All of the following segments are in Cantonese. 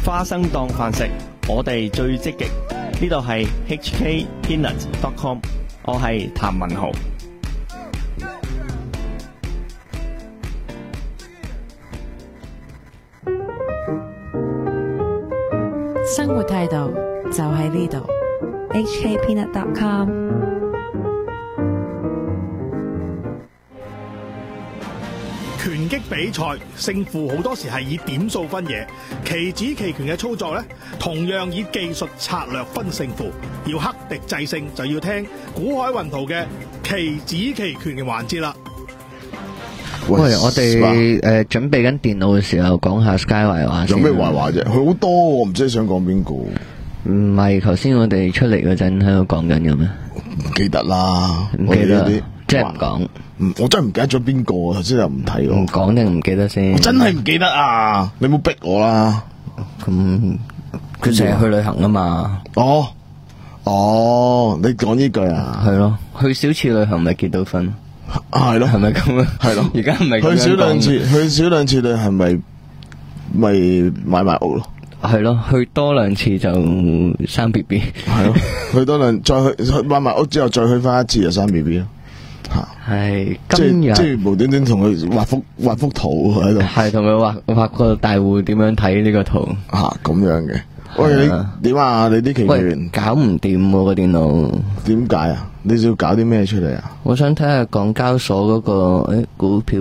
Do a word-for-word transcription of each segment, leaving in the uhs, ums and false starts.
花生當飯食，我哋最積極。呢度係 H K Peanut dot com， 我係譚文豪。 生活態度就喺呢度 H K Peanut dot com。 拳擊比賽勝負好多時係以點數分野，棋子棋拳嘅操作呢，同樣以技術策略分勝負。要克敵制勝，就要聽古海雲圖嘅棋子棋拳嘅環節啦。 喂，我哋誒、呃、準備緊電腦嘅時候，講下 Sky 壞話先。 有咩壞話啫？佢好多，我唔知你想講邊個。 唔係，頭先我哋出嚟嗰陣喺度講緊嘅咩？ 唔記得啦， 唔記得， 啲即係唔講。 我真係唔記得咗邊個，頭先又唔睇喎。 唔講定唔記得先？ 我真係唔記得啊！你冇逼我啦。 咁佢成日去旅行啊嘛。 哦哦，你講呢句啊？ 係咯，去少次旅行咪結到婚。 係咯， 係咪咁啊？ 係咯， 而家唔係去少兩次，去少兩次旅行咪咪買埋屋咯。 係咯，去多兩次就生 B B。 係咯，去多兩再去去買埋屋之後再去翻一次就生 B B 咯。吓， 係即今日係即係無端端同佢畫幅畫幅圖喺度。 係同佢畫畫個大戶點樣睇呢個圖吓咁樣嘅。喂，你點啊？你啲棋拳搞唔掂喎個電腦。 點解啊？你要搞啲咩出嚟啊？ 我想睇下港交所嗰、嗰個誒、欸、股票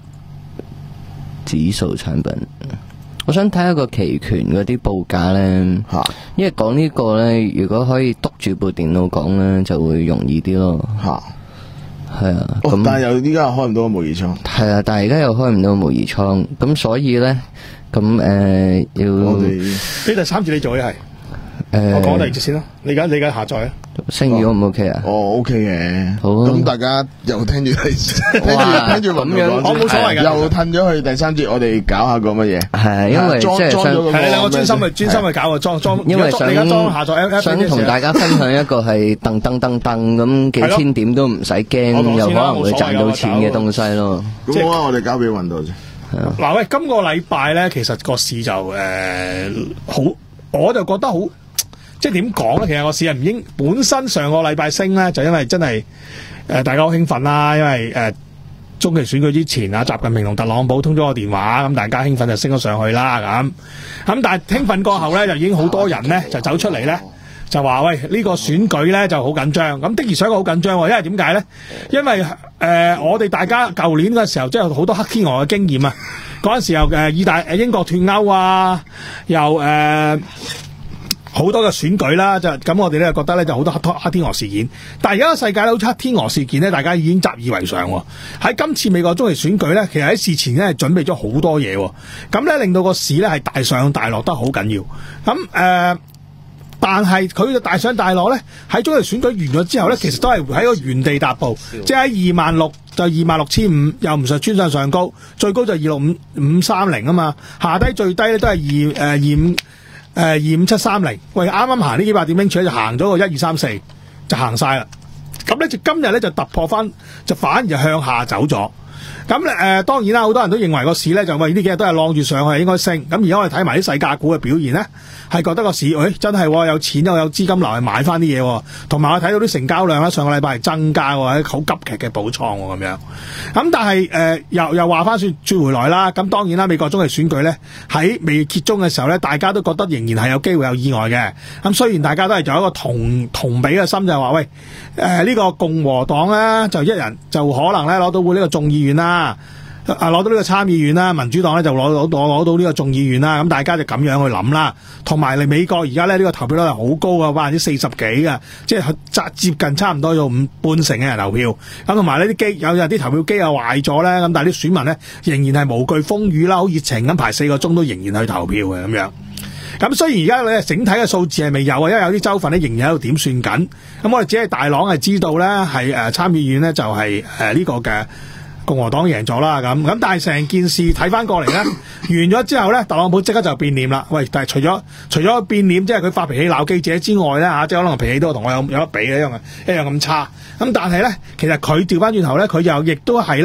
指數產品。我想睇下個期權嗰啲報價咧， 吓， 因為講呢個咧，如果可以督住部電腦講咧，就會容易啲咯。 吓， 係啊。 哦， 咁但係又依家開唔到個模擬倉。 係啊，但係而家又開唔到模擬倉，咁所以咧，咁誒、呃、要我哋呢第三節你做嘅係。 誒， 我講第二節先啦。你而家你而家下載啊？ 聲譽 O 唔 OK 啊？ 哦 OK 嘅， 好啊。 咁大家又聽住聽住聽住咁樣， 我冇所謂嘅。 又褪咗去第三節，我哋搞下個乜嘢？ 係因為即係想係你兩個專心去專心去搞個裝裝， 因為想你而家裝下載， 想同大家分享一個係噔噔噔噔咁幾千點都唔使驚，又可能會賺到錢嘅東西咯。 咁好啊，我哋交俾運道啫。 嗱喂，今個禮拜咧，其實個市就誒好，我就覺得好。即係點講咧？其實個市係唔應本身上個禮拜升咧，就因為真係誒、呃、大家好興奮啦，因為誒、呃、中期選舉之前啊，習近平同特朗普通咗個電話，咁大家興奮就升咗上去啦咁。咁但係興奮過後咧，就已經好多人咧就走出嚟咧，就話喂呢、呢個選舉咧就好緊張。咁的而且確好緊張，因為點解咧？因為誒、呃、我哋大家舊年嗰時候即係好多黑天鵝嘅經驗啊，嗰陣時候誒意大誒英國脱歐啊，又誒。呃好多嘅選舉啦，就咁我哋咧覺得咧就好多黑黑天鵝事件，但係而家個世界咧好似黑天鵝事件咧，大家已經習以為常喎。喺今次美國中期選舉咧，其實喺事前咧係準備咗好多嘢，咁咧令到個市咧係大上大落得好緊要。咁誒、呃，但係佢嘅大上大落咧喺中期選舉完咗之後咧，其實都係喺個原地踏步，即係喺二萬六就二萬六千五，又唔上穿上上高，最高就二六五五三零啊嘛，下低最低咧都係二誒二五。誒、呃，二五七三零，喂，啱啱行呢幾百點拎出就行咗個一二三四，就行晒啦。咁咧就今日咧就突破翻，就反而就向下走咗。咁咧誒，當然啦，好多人都認為個市咧就喂呢幾日都係浪住上去，應該升。咁而家我哋睇埋啲細價股嘅表現咧，係覺得個市，誒、哎、真係有錢又有資金流去買翻啲嘢，同埋我睇到啲成交量咧，上個禮拜係增加喎，好急劇嘅補倉喎咁樣。咁但係誒、呃、又又話翻轉轉回來啦。咁當然啦，美國中期選舉咧喺未揭盅嘅時候咧，大家都覺得仍然係有機會有意外嘅。咁雖然大家都係有一個同同比嘅心，就係話喂誒呢、呃這個共和黨咧就一人就可能咧攞到會呢個眾議院啦。啊！攞到呢個參議院啦，民主黨咧就攞攞攞攞到呢個眾議院啦，咁大家就咁樣去諗啦。同埋你美國而家咧呢個投票率係好高嘅，百分之四十幾嘅，即係接近差唔多有五半成嘅人投票。咁同埋呢啲機有有啲投票機又壞咗咧，咁但係啲選民咧仍然係無懼風雨啦，好熱情咁排四個鐘都仍然去投票嘅咁樣。咁雖然而家咧整體嘅數字係未有啊，因為有啲州份咧仍然喺度點算緊。咁我哋只係大朗係知道咧係誒參議院咧就係誒呢個嘅。共和黨贏咗啦，咁咁但係成件事睇翻過嚟咧，完咗之後咧，特朗普即刻就變臉啦。喂，但係除咗除咗變臉，即係佢發脾氣鬧記者之外咧嚇，即係可能脾氣都同我有有得比嘅，一樣一樣咁差。咁但係咧，其實佢調翻轉頭咧，佢又亦都係咧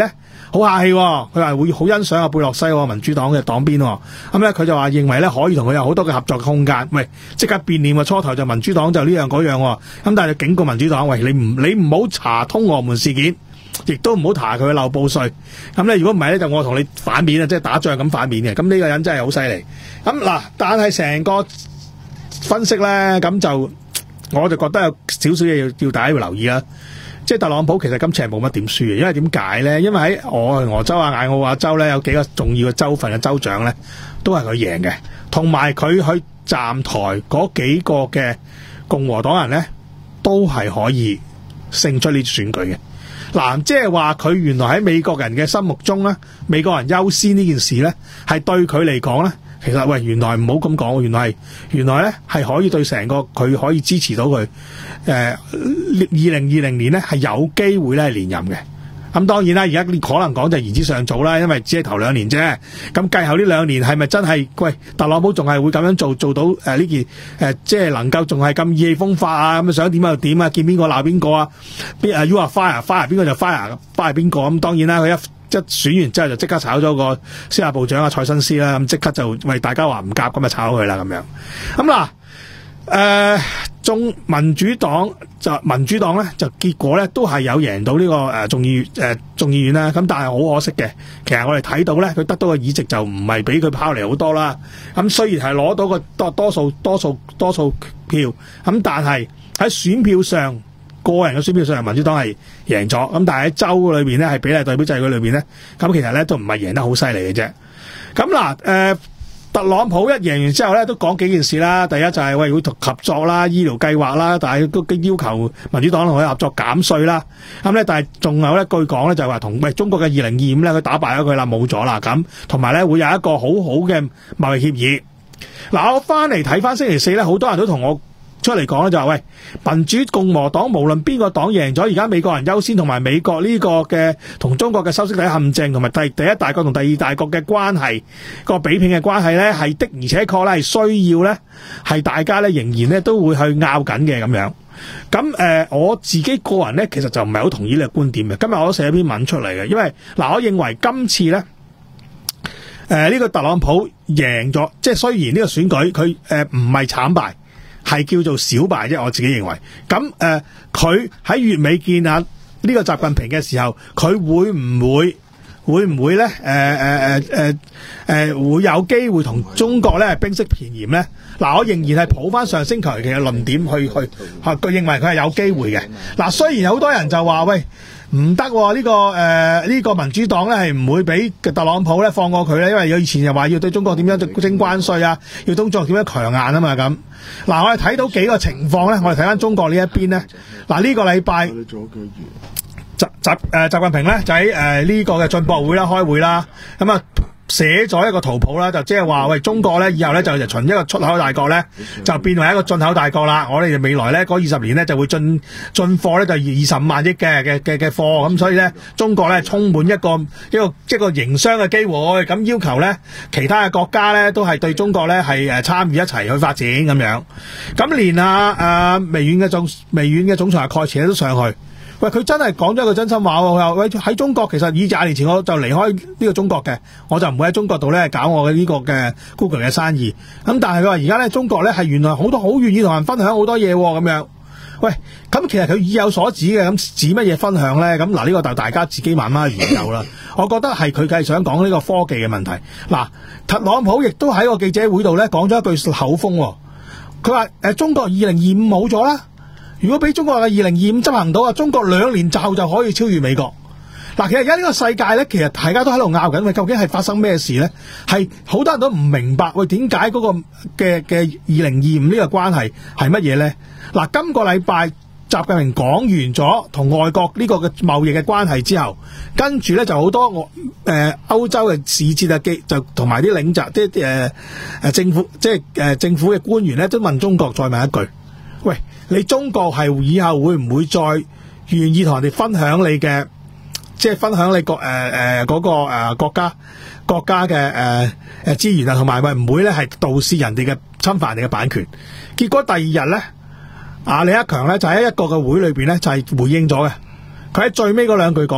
好客氣、哦，佢話會好欣賞阿貝洛西、哦、民主黨嘅黨鞭、哦，咁咧佢就話認為咧可以同佢有好多嘅合作嘅空間。喂，即刻變臉啊！初頭就民主黨就呢樣嗰樣、哦，咁但係就警告民主黨，喂，你唔你唔好查通俄門事件，亦都唔好查佢嘅漏報稅。咁咧如果唔係咧，就我同你反面啊，即係打仗咁反面嘅。咁呢個人真係好犀利。咁嗱，但係成個分析咧，咁就我就覺得有少少嘢要要大家要留意啦。即係特朗普其實今次係冇乜點輸嘅，因為點解咧？因為喺俄俄州啊、艾奧瓦州咧有幾個重要嘅州份嘅州長咧，都係佢贏嘅，同埋佢去站台嗰幾個嘅共和黨人咧，都係可以勝出呢次選舉嘅。嗱，即係話佢原來喺美國人嘅心目中咧，美國人優先呢件事咧，係對佢嚟講咧。其實喂，原來唔好咁講，原來係原來咧係可以對成個佢可以支持到佢。誒、呃，二零二零年咧係有機會咧係連任嘅。咁當然啦，而家可能講就言之尚早啦，因為只係頭兩年啫。咁計後呢兩年係咪真係喂特朗普仲係會咁樣做做到誒呢、呃、件誒、呃、即係能夠仲係咁意氣風發啊？咁想點就點啊？見邊個鬧邊個啊？邊啊 you are fire fire 邊個就 fire fire 邊個？咁當然啦，佢一一選完之後就即刻炒咗個司法部長啊蔡新斯啦，咁即刻就為大家話唔夾咁就炒佢啦咁樣。咁嗱，誒中民主黨就民主黨咧就結果咧都係有贏到呢、這個誒眾議誒眾議院啦。咁但係好可惜嘅，其實我哋睇到咧佢得到嘅議席就唔係俾佢拋嚟好多啦。咁雖然係攞到個多多數多數多數票，咁但係喺選票上。個人嘅選票上，民主黨係贏咗，咁但係喺州裏邊咧，係比例代表制嗰裏邊咧，咁其實咧都唔係贏得好犀利嘅啫。咁嗱，誒、呃，特朗普一贏完之後咧，都講幾件事啦。第一就係、是、喂會同合作啦，醫療計劃啦，但係都要求民主黨同佢合作減稅啦。咁咧，但係仲有一句講咧，就係話同喂中國嘅二零二五咧，佢打敗咗佢啦，冇咗啦。咁同埋咧會有一個好好嘅貿易協議。嗱，我翻嚟睇翻星期四咧，好多人都同我出嚟講咧就係喂，民主共和黨無論邊個黨贏咗，而家美國人優先同埋美國呢個嘅同中國嘅修昔底陷阱同埋第第一大國同第二大國嘅關係個比拼嘅關係咧，係的而且確咧係需要咧係大家咧仍然咧都會去拗緊嘅咁樣。咁誒、呃，我自己個人咧其實就唔係好同意呢個觀點嘅。今日我都寫一篇文出嚟嘅，因為嗱，我認為今次咧誒呢個特朗普贏咗，即係雖然呢個選舉佢誒唔係慘敗。係叫做小敗啫，我自己認為。咁誒，佢、呃、喺月尾見下呢個習近平嘅時候，佢會唔會會唔會咧？誒誒誒誒誒，會有機會同中國咧冰釋前嫌咧？嗱，我仍然係抱翻上星期嘅論點去去，佢認為佢係有機會嘅。嗱，雖然有好多人就話喂。唔得喎！呢、這個誒呢、呃這個民主黨咧係唔會俾特朗普咧放過佢咧，因為佢以前又話要對中國點樣徵關稅啊，要中國點樣強硬啊嘛咁。嗱，我哋睇到幾個情況咧，我哋睇翻中國呢一邊咧。嗱，呢個禮拜習習誒習近平咧就喺誒呢個嘅進博會啦開會啦，咁啊。寫咗一個圖譜啦，就即係話喂，中國咧以後咧就從一個出口大國咧，就變為一個進口大國啦。我哋未來咧嗰二十年咧就會進進貨咧就二十五萬億嘅嘅嘅嘅貨，咁所以咧中國咧充滿一個一個一個營商嘅機會，咁要求咧其他嘅國家咧都係對中國咧係誒參與一齊去發展咁樣。咁連啊啊微軟嘅總微軟嘅總裁蓋茨都上去。喂，佢真係講咗一個真心話喎！佢話喂，喺中國其實以廿年前我就離開呢個中國嘅，我就唔會喺中國度咧搞我嘅呢個嘅 Google 嘅生意。咁但係佢話而家咧中國咧係原來好多好願意同人分享好多嘢咁樣。喂，咁其實佢意有所指嘅，咁指乜嘢分享咧？咁嗱呢個就大家自己慢慢研究啦。我覺得係佢係想講呢個科技嘅問題。嗱，特朗普亦都喺個記者會度咧講咗一句口風，佢話誒中國二零二五冇咗啦。如果俾中國嘅二零二五執行到啊，中國兩年之後就可以超越美國。嗱，其實而家呢個世界咧，其實大家都喺度拗緊，喂，究竟係發生咩事咧？係好多人都唔明白，喂，點解嗰個嘅嘅二零二五呢個關係係乜嘢咧？嗱，今個禮拜習近平講完咗同外國呢個嘅貿易嘅關係之後，跟住咧就好多我誒歐洲嘅使節啊機就同埋啲領袖，即係誒誒政府，即係誒、呃、政府嘅官員咧，都問中國再問一句，喂。你中國係以後會唔會再願意同人哋分享你嘅，即係分享你國誒誒嗰個誒、呃、國家國家嘅誒誒資源啊，同埋會唔會咧係盜竊人哋嘅侵犯人哋嘅版權？結果第二日咧，啊李克強咧就喺一個嘅會裏邊咧就係、是、回應咗嘅，佢喺最尾嗰兩句講咗，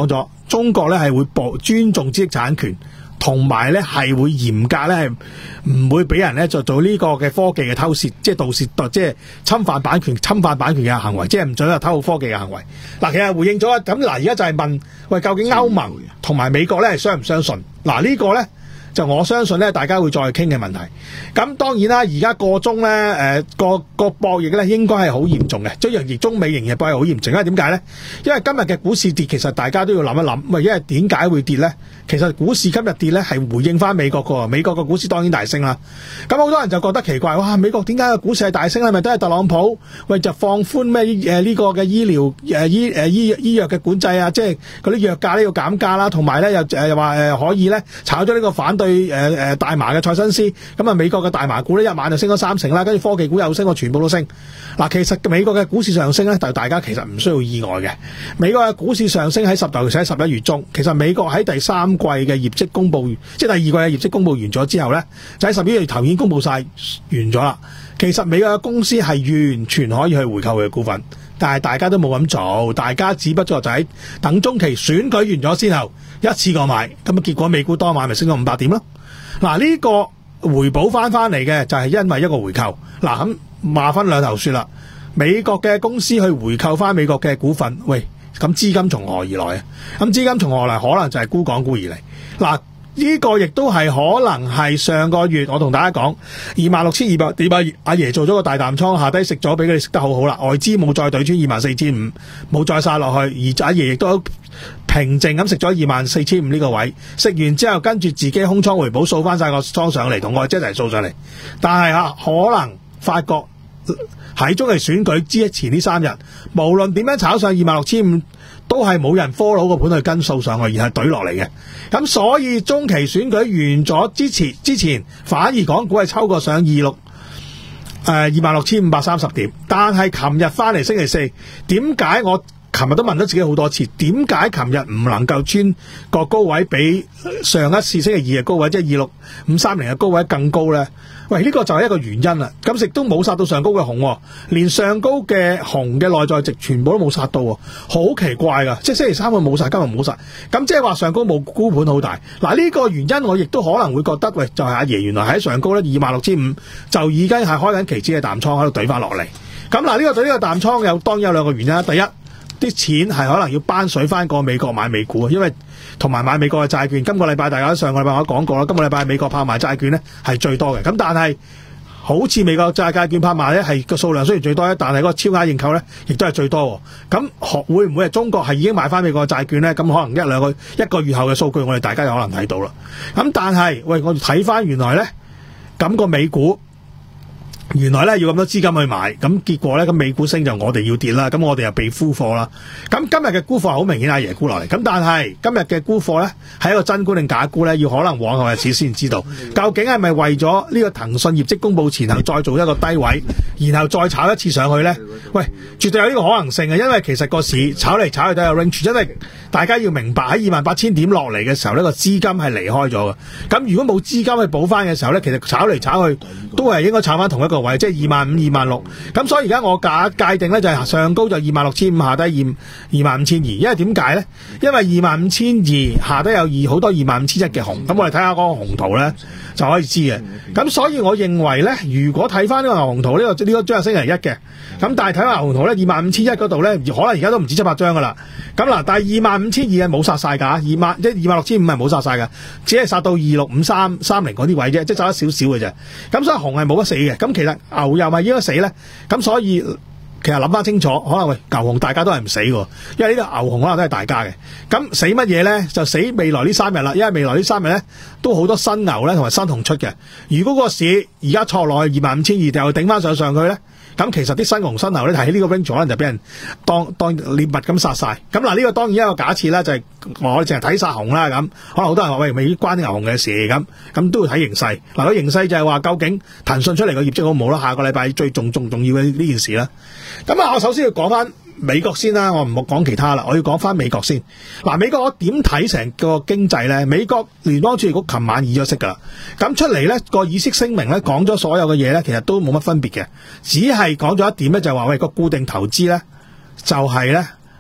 中國咧係會保尊重知識產權。同埋咧係會嚴格咧係唔會俾人咧就做呢個嘅科技嘅偷竊，即係盜竊，即係侵犯版權、侵犯版權嘅行為，即係唔准有偷科技嘅行為。嗱，其實回應咗咁嗱，而家就係問喂，究竟歐盟同埋美國咧係相唔相信？嗱，呢個咧就我相信咧，大家會再傾嘅問題。咁當然啦，而家個中咧誒個個博弈咧應該係好嚴重嘅，即係而中美仍然博弈好嚴重。因為點解咧？因為今日嘅股市跌，其實大家都要諗一諗，喂，因為點解會跌咧？其實股市今日跌咧係回應翻美國個，美國個股市當然大升啦。咁好多人就覺得奇怪，哇！美國點解個股市係大升咧？係咪都係特朗普喂就放寬咩誒呢個嘅醫療誒醫誒醫醫藥嘅管制啊？即係嗰啲藥價咧要減價啦，同埋咧又誒話誒可以咧炒咗呢個反對誒誒大麻嘅賽申斯，咁啊美國嘅大麻股呢，一晚就升咗三成啦，跟住科技股又升，我全部都升。嗱，其實美國嘅股市上升咧，就大家其實唔需要意外嘅。美國嘅股市上升喺十尤其喺十一月中，其實美國喺第三季嘅業績公佈，即係第二季嘅業績公佈完咗之後咧，就喺十一月頭已經公佈晒完咗啦。其實美國嘅公司係完全可以去回購佢嘅股份，但係大家都冇咁做，大家只不過就喺等中期選舉完咗之後一次過買，咁啊結果美股當晚咪升咗五百點咯。嗱，呢個回補翻翻嚟嘅就係因為一個回購。嗱，咁話分兩頭說啦，美國嘅公司去回購翻美國嘅股份，喂，咁資金從何而來啊？咁資金從何來？可能就係沽港股而嚟。嗱，呢個亦都係可能係上個月我同大家講二萬六千二百點，阿爺做咗個大淡倉，下低食咗俾佢哋食得好好啦，外資冇再對穿二萬四千五，冇再殺落去，而阿爺亦都平靜咁食咗二萬四千五呢個位，食完之後跟住自己空倉回補掃翻晒個倉上嚟，同外資一齊掃上嚟。但係啊，可能發覺喺中期選舉之前呢三日，無論點樣炒上二萬六千五，都係冇人 follow 個盤去跟數上去，而係懟落嚟嘅。咁所以中期選舉完咗之前，之前反而港股係抽過上二六誒二萬六千五百三十點，但係琴日翻嚟星期四，點解我琴日都問咗自己好多次，點解琴日唔能夠穿個高位比上一次星期二嘅高位，即係二六五三零嘅高位更高呢？喂，呢個就係一個原因啦。咁亦都冇殺到上高嘅紅，連上高嘅紅嘅內在值全部都冇殺到，好奇怪噶！即係星期三佢冇殺，今日冇殺，咁即係話上高冇沽盤好大。嗱，呢個原因我亦都可能會覺得，喂，就係阿爺原來喺上高咧二萬六千五就已經係開緊期指嘅淡倉喺度懟翻落嚟。咁嗱，呢個對呢個淡倉有當然有兩個原因啦。第一，啲錢係可能要班水翻過美國買美股，因為同埋買美國嘅債券。今個禮拜大家上個禮拜我都講過啦，今個禮拜美國拍賣債券呢係最多嘅。咁但係好似美國債券拍賣呢係個數量雖然最多，但係嗰個超額認購呢亦都係最多。咁會唔會係中國係已經買翻美國嘅債券呢？咁可能一兩個一個月後嘅數據我哋大家有可能睇到啦。咁但係喂，我哋睇翻原來呢，咁個美股原來咧要咁多資金去買，咁結果咧咁美股升就我哋要跌啦，咁我哋又被沽貨啦。咁今日嘅沽貨好明顯阿爺沽落嚟，咁但係今日嘅沽貨咧係一個真沽定假沽咧，要可能往後日子先知道，究竟係咪為咗呢個騰訊業績公佈前後再做一個低位，然後再炒一次上去咧？喂，絕對有呢個可能性嘅，因為其實個市炒嚟炒去都有 range， 因為大家要明白喺二萬八千點落嚟嘅時候呢個資金係離開咗嘅。咁如果冇資金去補翻嘅時候咧，其實炒嚟炒去都係應該炒翻同一個位，即係二萬五、二萬六。咁所以而家我假界定咧就係上高就二萬六千五，下低二二萬五千二。因為點解咧？因為二萬五千二下低有二好多二萬五千一嘅紅。咁我哋睇下嗰個紅圖咧就可以知嘅。咁所以我認為咧，如果睇翻呢個牛紅圖呢、呢個呢、呢個張係星期一嘅。咁但係睇翻牛紅圖咧，二萬五千一嗰度咧，可能而家都唔止七百張噶啦。咁嗱，但係二萬五千二係冇殺晒㗎，二萬即係二萬六千五係冇殺晒㗎，只係殺到二六五三三零嗰啲位啫，即係殺得少少嘅啫。咁所以紅係冇得死嘅。咁其實牛又咪應該死咧？咁所以其實諗翻清楚，可能喂牛紅大家都係唔死喎，因為呢個牛紅可能都係大家嘅。咁死乜嘢咧？就死未來呢三日啦，因為未來呢三日咧都好多新牛咧同埋新紅出嘅。如果個市而家挫落去二萬五千二，又頂翻上上去咧？咁其實啲新紅新牛咧，喺呢個 range 可能就俾人當當獵物咁殺晒。咁嗱，呢個當然一個假設啦，就係、是、我哋淨係睇殺紅啦。咁可能好多人話喂，未關啲牛紅嘅事，咁咁都要睇形勢。嗱，個形勢就係話究竟騰訊出嚟嘅業績好唔好啦？下個禮拜最重重重要嘅呢件事啦。咁啊，我首先要講翻美國先啦，我唔好講其他啦，我要講翻美國先。嗱，美國我點睇成個經濟咧？美國聯邦儲備局琴晚議咗息噶啦，咁出嚟咧個議息聲明咧講咗所有嘅嘢咧，其實都冇乜分別嘅，只係講咗一點咧，就係話喂個固定投資咧就係咧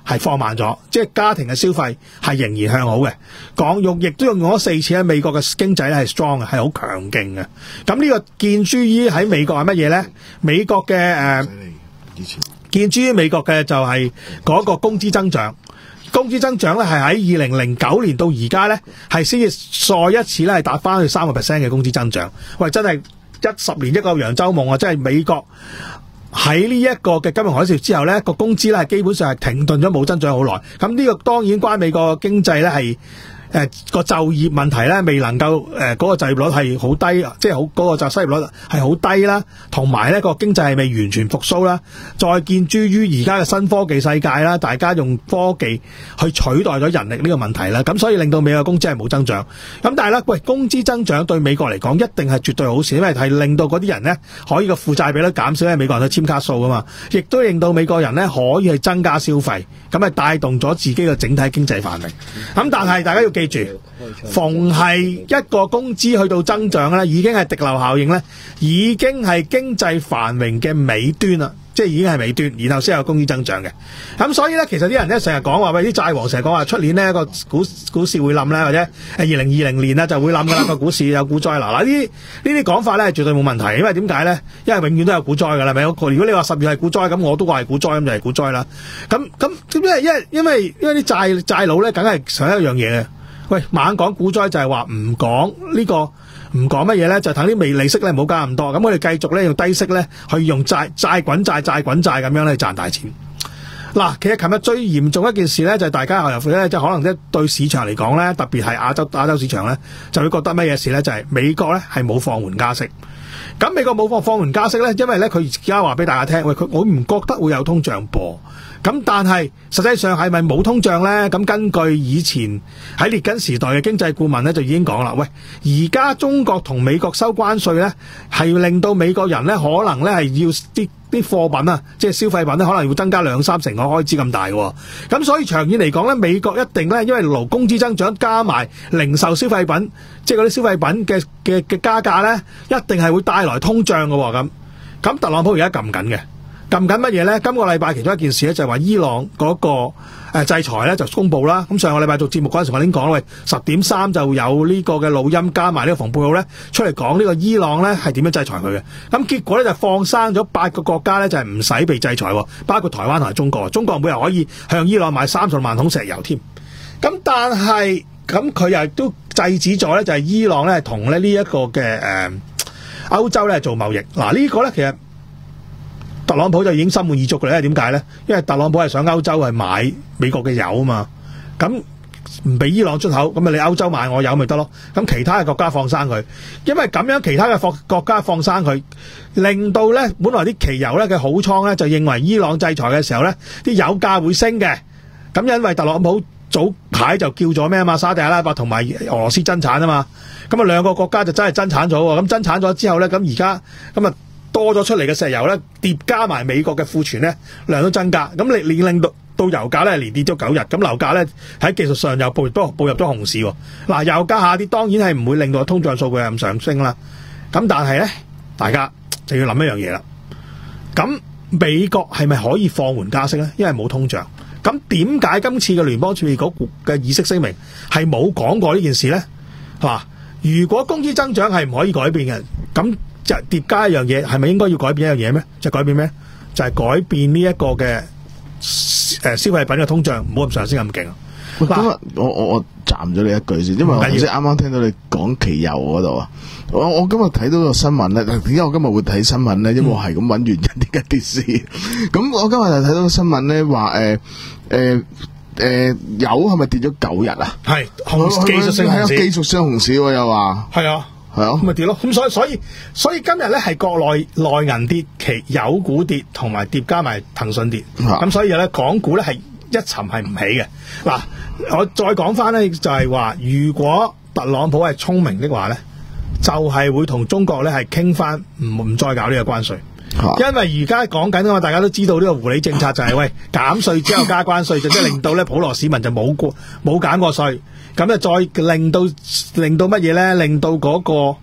係放慢咗，即係家庭嘅消費係仍然向好嘅。講用亦都用咗四次喺美國嘅經濟咧係 strong 嘅，係好強勁嘅。咁呢個見諸於喺美國係乜嘢咧？美國嘅誒， 以前見諸於美國嘅就係嗰個工資增長。工資增長咧係喺二零零九年到而家咧係先至再一次咧係達翻去三個 percent 嘅工資增長。喂，真係一十年一個揚州夢啊！真係美國。喺呢一個嘅金融海嘯之後咧，個工資咧係基本上係停頓咗，冇增長好耐。咁呢個當然關美國經濟咧係誒個就業問題咧，未能夠誒嗰個就業率係好低，即係好嗰個就失業率係好低啦。同埋咧個經濟係未完全復甦啦。再見諸於而家嘅新科技世界啦，大家用科技去取代咗人力呢個問題啦。咁所以令到美國工資係冇增長。咁但係咧，喂，工資增長對美國嚟講一定係絕對好事，因為係令到嗰啲人咧可以個負債比率減少，因為美國人都簽卡數噶嘛，亦都令到美國人咧可以去增加消費，咁係帶動咗自己嘅整體經濟繁榮。咁但係大家要記住，逢係一個工資去到增長咧，已經係滴流效應咧，已經係經濟繁榮嘅尾端啦，即係已經係尾端，然後先有工資增長嘅。咁所以咧，其實啲人咧成日講話，喂，啲債王成日講話出年呢個股股市會冧咧，或者誒二零二零年啊就會冧噶啦，個股市有股災。嗱嗱呢啲呢啲講法咧係絕對冇問題，因為點解咧？因為永遠都有股災噶啦，咪？如果你話十月係股災，咁我都話係股災，咁就係股災啦。咁咁因為因為因為因為啲債債佬咧，梗係想一樣嘢嘅。喂，猛講股災就係話唔講呢個唔講乜嘢咧，就等啲微利息咧唔好加咁多，咁我哋繼續咧用低息咧去用債債滾債債滾債咁樣咧賺大錢。嗱，其實琴日最嚴重一件事咧，就係、是、大家入咧，即係可能咧對市場嚟講咧，特別係亞洲亞洲市場咧，就會覺得乜嘢事咧？就係、是、美國咧係冇放緩加息。咁美國冇放放緩加息咧，因為咧佢而家話俾大家聽，喂，佢我唔覺得會有通脹噃。咁但係實際上係咪冇通脹咧？咁根據以前喺列根時代嘅經濟顧問咧，就已經講啦，喂，而家中國同美國收關稅咧，係令到美國人咧可能咧係要啲啲貨品啊，即係消費品咧，可能要增加兩三成個開支咁大嘅。咁所以長遠嚟講咧，美國一定咧，因為勞工資增長加埋零售消費品，即係嗰啲消費品嘅嘅嘅加價咧，一定係會帶來通脹嘅。咁咁特朗普而家撳緊嘅。撳緊乜嘢咧？今個禮拜其中一件事咧就係話伊朗嗰個誒制裁咧就公布啦。咁上個禮拜做節目嗰陣時，我已經講，喂，十點三就有呢個嘅錄音加埋呢個蓬佩奧咧出嚟講呢個伊朗咧係點樣制裁佢嘅。咁結果咧就放生咗八個國家咧就係唔使被制裁，包括台灣同埋中國。中國每日可以向伊朗買三十萬桶石油添。咁但係咁佢又都制止咗咧，就係伊朗咧同咧呢一個嘅誒歐洲咧做貿易。嗱、這個、呢個咧其實。特朗普就已經心滿意足嘅咧，點解咧？因為特朗普係想歐洲係買美國嘅油啊嘛，咁唔俾伊朗出口，咁啊你歐洲買我油咪得咯？咁其他嘅國家放生佢，因為咁樣其他嘅國家放生佢，令到咧本來啲期油咧嘅好倉咧就認為伊朗制裁嘅時候咧啲油價會升嘅，咁因為特朗普早排就叫咗咩啊嘛，沙地阿拉伯同埋俄羅斯增產啊嘛，咁啊兩個國家就真係增產咗喎，咁增產咗之後咧，咁而家咁啊。多咗出嚟嘅石油咧，疊加埋美國嘅庫存咧量都增加，咁你你令到到油價咧連跌咗九日，咁樓價咧喺技術上又步入咗步入咗熊市喎。嗱，油價下跌當然係唔會令到通脹數據係咁上升啦。咁但係咧，大家就要諗一樣嘢啦。咁美國係咪可以放緩加息咧？因為冇通脹。咁點解今次嘅聯邦儲備局嘅議息聲明係冇講過呢件事咧？嗱，如果工資增長係唔可以改變嘅，咁就疊加一樣嘢，係咪應該要改變一樣嘢咩？就改變咩？就係、是、改變呢一個嘅誒消費品嘅通脹，唔好咁上升咁勁。 喂，今日我我我站咗你一句先，因為我頭先啱啱聽到你講期油嗰度啊。我我今日睇到個新聞咧，點解我今日會睇新聞咧？因為我係咁揾原因點解跌市。咁我今日就睇到個新聞咧，話誒誒誒油係咪跌咗九日啊？係技術性熊市， 技術性熊市喎又話。係啊。係啊，咁咪跌咯。咁所以所以所以今日咧係國內內銀跌，其油股跌，同埋疊加埋騰訊跌。咁、啊、所以咧，港股咧係一沉係唔起嘅。嗱，我再講翻咧，就係話，如果特朗普係聰明的話咧，就係、是、會同中國咧係傾翻，唔唔再搞呢個關稅。啊、因為而家講緊啊嘛，大家都知道呢個狐狸政策就係、是、喂減稅之後加關稅，就即係令到咧普羅市民就冇過冇減過稅。咁就再令到令到乜嘢咧？令到嗰、那個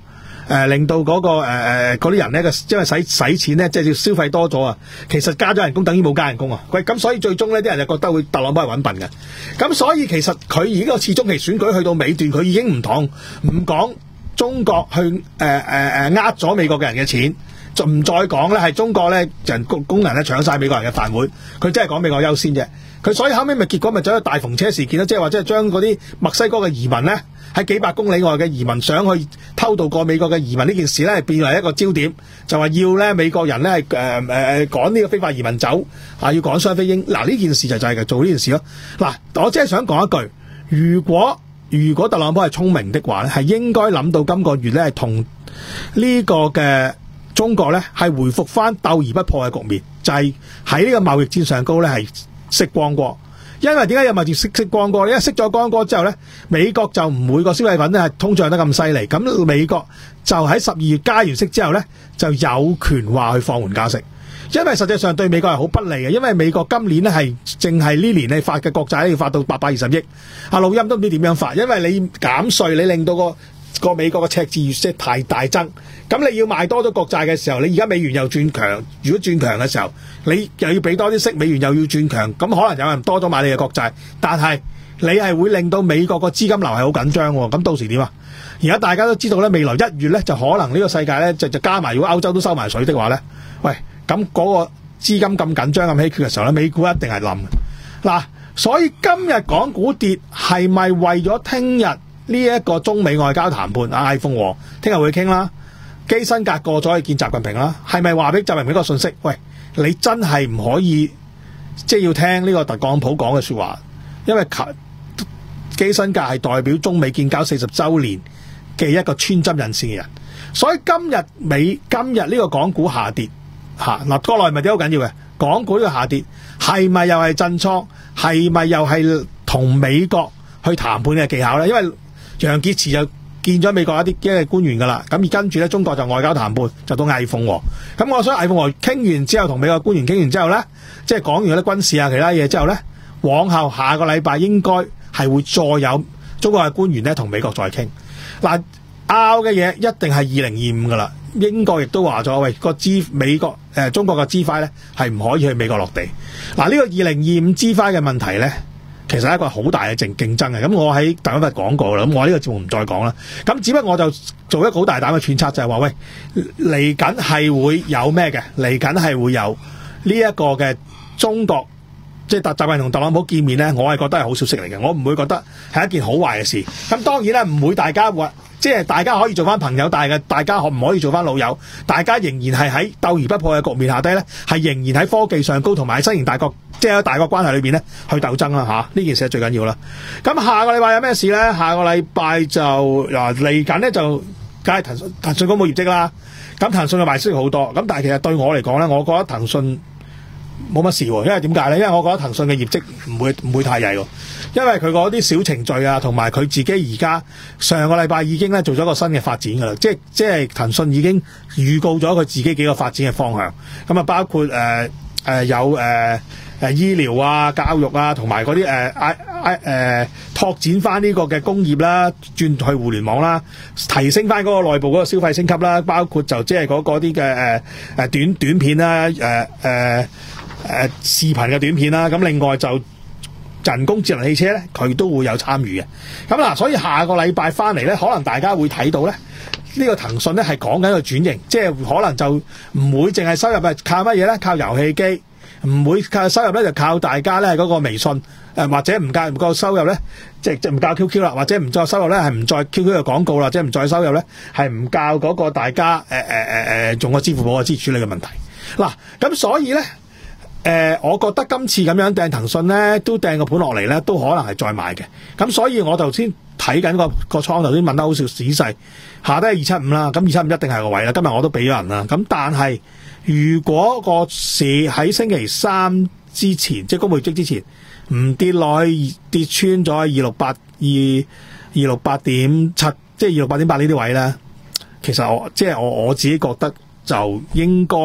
呃、令到嗰、那個誒誒嗰啲人咧個因為使使錢咧，即係要消費多咗啊，其實加咗人工等於冇加人工啊。喂，咁所以最終呢啲人就覺得會特朗普係揾笨嘅。咁所以其實佢而家個次中期選舉去到尾段，佢已經唔同唔講中國去誒誒誒呃咗美國嘅人嘅錢。就唔再講咧，係中國咧人工工人咧搶晒美國人嘅飯碗，佢真係講美國優先啫。佢所以後尾咪結果咪走咗大篷車事件咯，即係話即係將嗰啲墨西哥嘅移民咧喺幾百公里外嘅移民想去偷渡過美國嘅移民呢件事咧，變為一個焦點，就話要咧美國人咧係誒誒趕呢個非法移民走啊，要趕雙非英。嗱呢件事就就係做呢件事咯。嗱，我只係想講一句，如果如果特朗普係聰明的話咧，係應該諗到今個月咧係同呢個嘅。中國咧係回復翻鬥而不破嘅局面，就係喺呢個貿易戰上高咧係熄光過。因為點解有貿易戰熄光過？因為熄咗光過之後咧，美國就唔會個消費品咧係通脹得咁犀利，咁美國就喺十二月加完息之後咧就有權話去放緩加息。因為實際上對美國係好不利嘅，因為美國今年咧係淨係呢年你發嘅國債要發到八百二十億，阿錄音都唔知點樣發，因為你減稅，你令到個個美國嘅赤字即係太大增，咁你要賣多咗國債嘅時候，你而家美元又轉強，如果轉強嘅時候，你又要俾多啲息，美元又要轉強，咁可能有人多咗買你嘅國債，但係你係會令到美國個資金流係好緊張喎，咁到時點啊？而家大家都知道咧，未來一月咧就可能呢個世界咧就就加埋，如果歐洲都收埋水的話咧，喂，咁嗰個資金咁緊張咁稀缺嘅時候咧，美股一定係冧嗱，所以今日港股跌係咪為咗聽日呢一個中美外交談判啊，嗌鳳凰聽日會傾啦，基辛格過咗去見習近平啦，係咪話俾習近平一個信息？喂，你真係唔可以即係要聽呢個特朗普講嘅說話，因為基辛格係代表中美建交四十週年嘅一個穿針引線嘅人，所以今日美今日呢個港股下跌嚇嗱，國內咪啲好緊要嘅，港股呢個下跌係咪又係震倉？係咪又係同美國去談判嘅技巧咧？因為楊潔篪就見咗美國一啲嘅官員噶啦，咁而跟住咧，中國就外交談判就到魏鳳和。咁我想魏鳳和傾完之後，同美國官員傾完之後咧，即係講完嗰啲軍事啊其他嘢之後咧，往後下個禮拜應該係會再有中國嘅官員咧同美國再傾。嗱，拗嘅嘢一定係二零二五噶啦。英國亦都話咗，喂，個 G 美國誒、呃、中國嘅 G 五 咧係唔可以去美國落地。嗱，呢個二零二五 G 五嘅問題咧，其實係一個好大嘅競競爭嘅。咁我喺第一日講過啦，咁我呢個節目唔再講啦。咁只不過我就做一個好大膽嘅揣測，就係話，喂，嚟緊係會有咩嘅？嚟緊係會有呢一個嘅中國，即係習近平同特朗普見面咧，我係覺得係好消息嚟嘅，我唔會覺得係一件好壞嘅事。咁當然咧，唔會大家話。即係大家可以做翻朋友，但係大家可唔可以做翻老友？大家仍然係喺鬥而不破嘅局面下低咧，係仍然喺科技上高同埋新型大國，即係喺大國關係裏邊咧去鬥爭啦嚇。呢件事係最緊要啦。咁下個禮拜有咩事咧？下個禮拜就嗱嚟緊咧就梗係騰訊騰訊公佈業績啦。咁騰訊嘅賣息好多，咁但係其實對我嚟講咧，我覺得騰訊冇乜事喎，因為點解咧？因為我覺得騰訊嘅業績唔會唔會太曳喎。因為佢嗰啲小程序啊，同埋佢自己而家上個禮拜已經咧做咗個新嘅發展噶啦，即係即係騰訊已經預告咗佢自己幾個發展嘅方向，咁啊包括誒誒、呃呃、有誒誒、呃、醫療啊、教育啊，同埋嗰啲誒 I I 誒拓展翻呢個嘅工業啦，轉去互聯網啦，提升翻嗰個內部嗰個消費升級啦，包括就即係嗰嗰啲嘅誒誒短短片啦，誒誒誒視頻嘅短片啦，咁另外就。人工智能汽車咧，佢都會有參與嘅。咁嗱，所以下個禮拜翻嚟咧，可能大家會睇到咧，呢個騰訊咧係講緊個轉型，即係可能就唔會淨係收入係靠乜嘢咧？靠遊戲機，唔會靠收入咧就靠大家咧嗰個微信誒，或者唔靠唔個收入咧，即係唔靠 Q Q 啦，或者唔再收入咧係唔再 Q Q 嘅廣告啦，即係唔再收入咧係唔靠嗰個大家誒誒誒誒用個支付寶嘅支付處理嘅問題。嗱，咁所以咧。誒、呃，我覺得今次咁樣掟騰訊咧，都掟個盤落嚟咧，都可能係再買嘅。咁所以我就先睇緊個個倉，頭先問得好少仔細，下低係二七五啦。咁二七五一定係個位啦。今日我都俾咗人啦。咁但係如果個市喺星期三之前，即係公佈業績之前，唔跌落去跌穿咗二六八二二六八點七，即係二六八點八呢啲位咧，其實我即係我我自己覺得就應該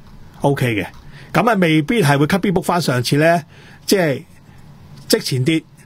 OK 嘅。咁啊，未必係會 cut B book 翻上次咧，即係即前跌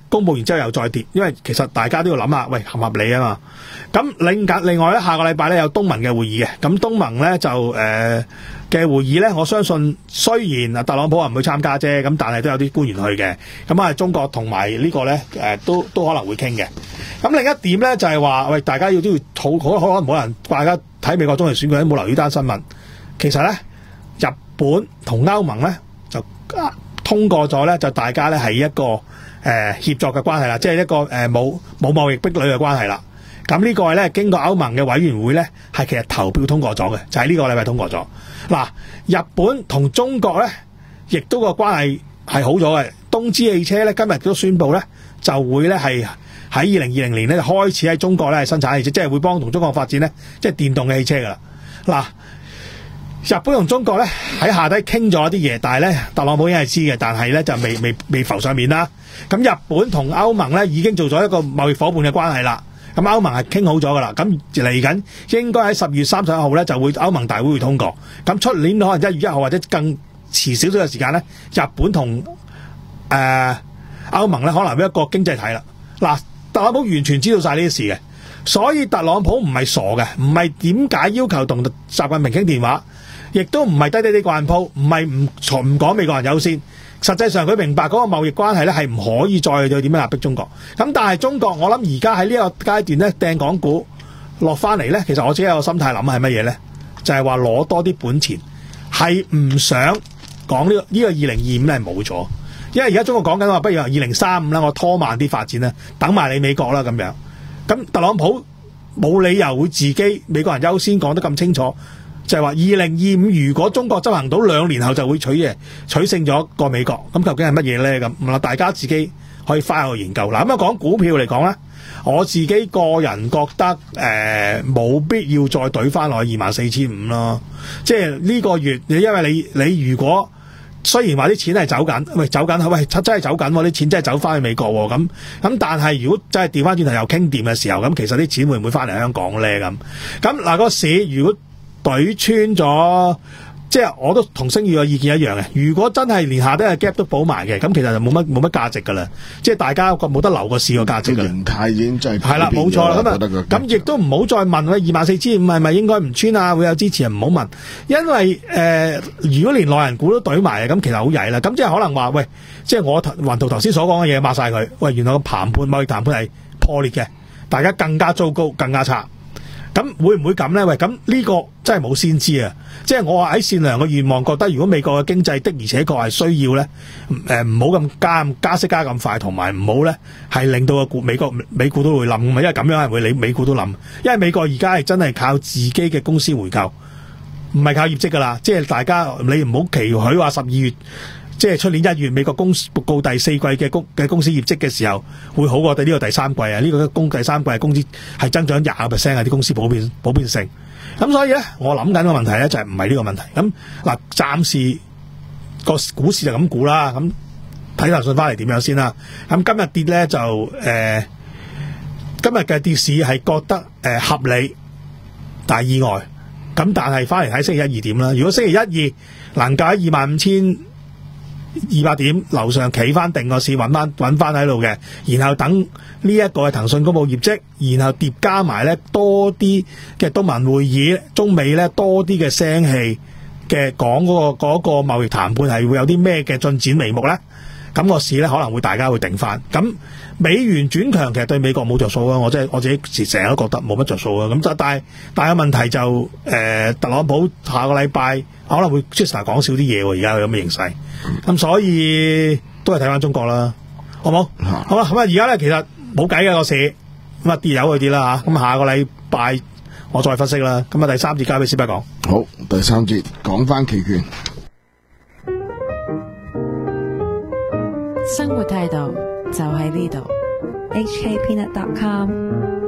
公佈完之後又再跌，因為其實大家都要諗下，喂合唔合理啊嘛？咁另緊另外咧，下個禮拜咧有東盟嘅會議嘅，咁東盟咧就誒嘅、呃、會議咧，我相信雖然啊特朗普話唔會參加啫，咁但係都有啲官員去嘅，咁啊中國同埋呢個咧誒、呃、都都可能會傾嘅。咁另一點咧就係、是、話，喂大家要都要好好可能冇人大家睇美國中期選舉都冇留意單新聞，其實咧日本同歐盟咧就、啊、通過咗咧，就大家咧係一個。誒、呃、協作嘅關係啦，即係一個誒冇冇貿易壁壘嘅關係啦。咁呢個係咧經過歐盟嘅委員會咧，係其實投票通過咗嘅，就係、是、呢個禮拜通過咗。嗱，日本同中國咧，亦都個關係係好咗嘅。東芝汽車咧今日都宣布咧，就會咧係喺二零二零年咧開始喺中國咧生產汽車，即係會幫同中國發展咧即係電動嘅汽車噶啦。嗱。日本同中國咧喺下低傾咗一啲嘢，但係咧特朗普已經係知嘅，但係咧就未未未浮上面啦。咁日本同歐盟咧已經做咗一個貿易夥伴嘅關係啦。咁歐盟係傾好咗噶啦。咁嚟緊應該喺十月三十一號咧就會歐盟大會會通過。咁出年可能一月一號或者更遲少少嘅時間咧，日本同誒歐盟咧可能一個經濟體啦。嗱，特朗普完全知道晒呢啲事嘅，所以特朗普唔係傻嘅，唔係點解要求同習近平傾電話。亦都唔係低低啲掛鋪，唔係唔唔講美國人優先。實際上佢明白嗰個貿易關係咧係唔可以再去點樣壓迫中國。咁但係中國我諗而家喺呢個階段咧掟港股落翻嚟咧，其實我自己有個心態諗係乜嘢咧？就係話攞多啲本錢，係唔想講呢、呢個呢、呢個二零二五咧冇咗。因為而家中國講緊話，不如話二零三五啦，我拖慢啲發展啦，等埋你美國啦咁樣。咁特朗普冇理由會自己美國人優先講得咁清楚。就係話二零二五如果中國執行到兩年後就會取嘢取勝咗個美國，咁究竟係乜嘢咧？咁嗱，大家自己可以翻去研究。嗱，咁啊講股票嚟講咧，我自己個人覺得誒冇、呃、必要再懟翻落去二萬四千五咯。即係呢個月，你因為你你如果雖然話啲錢係走緊，喂走緊，喂真係走緊，啲錢真係走翻去美國喎。咁咁但係如果真係調翻轉頭又傾掂嘅時候，咁其實啲錢會唔會翻嚟香港咧？咁咁嗱個市如果懟穿咗，即係我都同星宇嘅意見一樣嘅。如果真係連下低嘅 gap 都補埋嘅，咁其實就冇乜冇乜價值噶啦。即係大家個冇得留個市個價值噶啦。 形態已經真係係啦，冇錯啦。咁啊，咁亦都唔好再問喂，二萬四千五係咪應該唔穿啊？會有支持啊？唔好問，因為誒、呃，如果連內人股都懟埋嘅，咁其實好曳啦。咁即係可能話喂，即係我雲圖頭先所講嘅嘢抹晒佢。喂，原來個談判貿易談判係破裂嘅，大家更加糟糕，更加差。咁會唔會咁呢？喂，咁呢個真係冇先知啊！即係我話喺善良嘅願望，覺得如果美國嘅經濟的而且確係需要呢，誒唔好咁加加息加咁快，同埋唔好呢係令到個股美國美股都會冧，因為咁樣係會你美股都冧。因為美國而家係真係靠自己嘅公司回購，唔係靠業績噶啦。即係大家你唔好期許話十二月。即係出年一月美國公告第四季嘅公嘅公司業績嘅時候，會好過呢個第三季啊！呢、這個公第三季嘅工資係增長廿個 percent 啊！啲公司普遍普遍性。咁所以咧，我諗緊個問題咧就係唔係呢個問題。咁嗱，暫時個股市就咁估啦。咁睇騰訊翻嚟點樣先啦。咁今日跌咧就誒、呃，今日嘅跌市係覺得誒、呃、合理，但係意外。咁但係翻嚟睇星期一二點啦。如果星期一二能夠喺二萬五千二百點樓上企翻定個市，揾翻揾翻喺度嘅，然後等呢一個係騰訊公佈業績，然後疊加埋咧多啲嘅東盟會議，中美咧多啲嘅聲氣嘅講嗰個嗰個貿易談判係會有啲咩嘅進展眉目咧？咁個市咧可能會大家會定翻。咁美元轉強其實對美國冇着數啊！我真係我自己成日都覺得冇乜着數啊！咁就但係但係問題就誒、呃、特朗普下個禮拜可能會 Twitter 講少啲嘢喎，而家佢咁嘅形勢。咁所以都係睇翻中國啦，好冇？好啦，咁啊而家咧其實冇計嘅個市，咁啊跌有佢跌啦吓，咁下個禮拜我再分析啦。咁啊第三節交俾史伯講。 好，第三節講翻期權。 生活態度就喺呢度。 H K Peanut dot com